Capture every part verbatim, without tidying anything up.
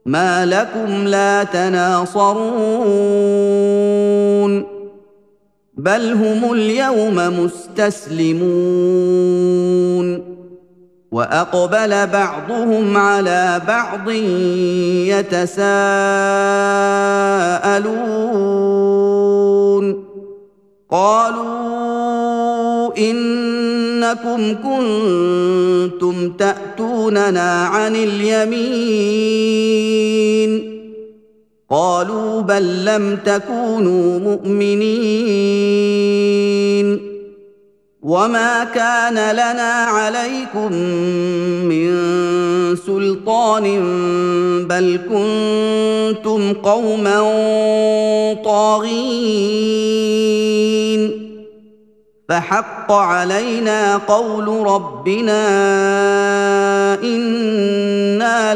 ما لكم لا تناصرون بل هم اليوم مستسلمون وأقبل بعضهم على بعض يتساءلون قالوا إنكم كنتم تأتوننا عن اليمين قالوا بل لم تكونوا مؤمنين وما كان لنا عليكم من سلطان بل كنتم قوما طاغين فحق علينا قول ربنا إنا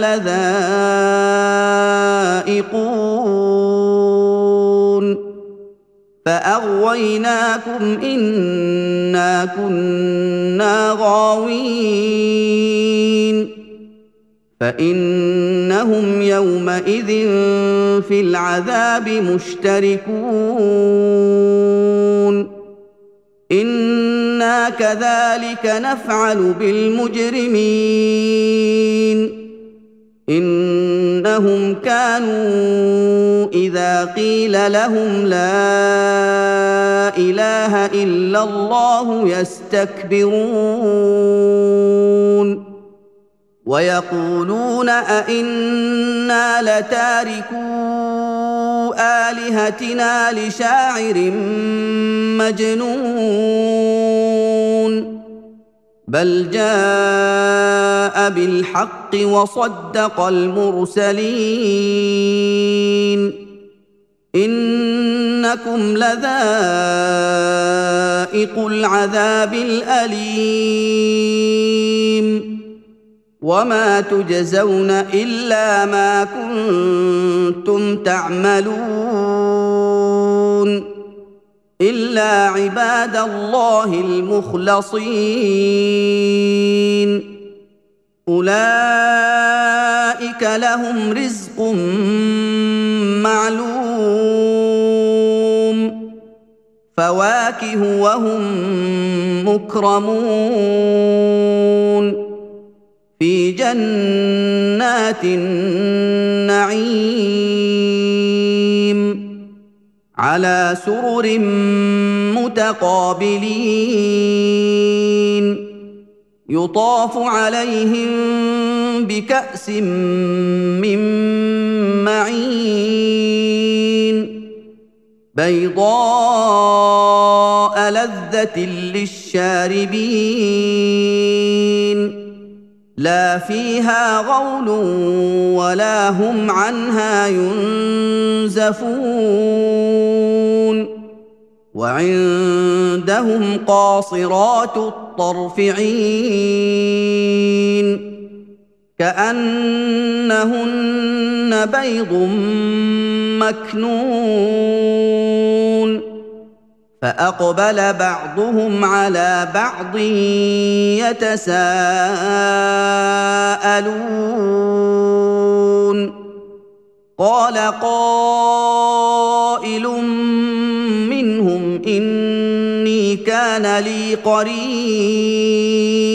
لذائقون فأغويناكم إنا كنا غاوين فإنهم يومئذ في العذاب مشتركون إنا كذلك نفعل بالمجرمين إنهم كانوا إذا قيل لهم لا إله إلا الله يستكبرون ويقولون أئنا لتاركو آلهتنا لشاعر مجنون بل جاء بالحق وصدق المرسلين إنكم لذائقو العذاب الأليم وما تجزون إلا ما كنتم تعملون إلا عباد الله المخلصين أولئك لهم رزق معلوم فواكه وهم مكرمون في جنات النعيم على سرر متقابلين يطاف عليهم بكأس من معين بيضاء لذة للشاربين لا فيها غول ولا هم عنها ينزفون وعندهم قاصرات الطرف عين كأنهن بيض مكنون فأقبل بعضهم على بعض يتساءلون قال قائل منهم إني كان لي قرين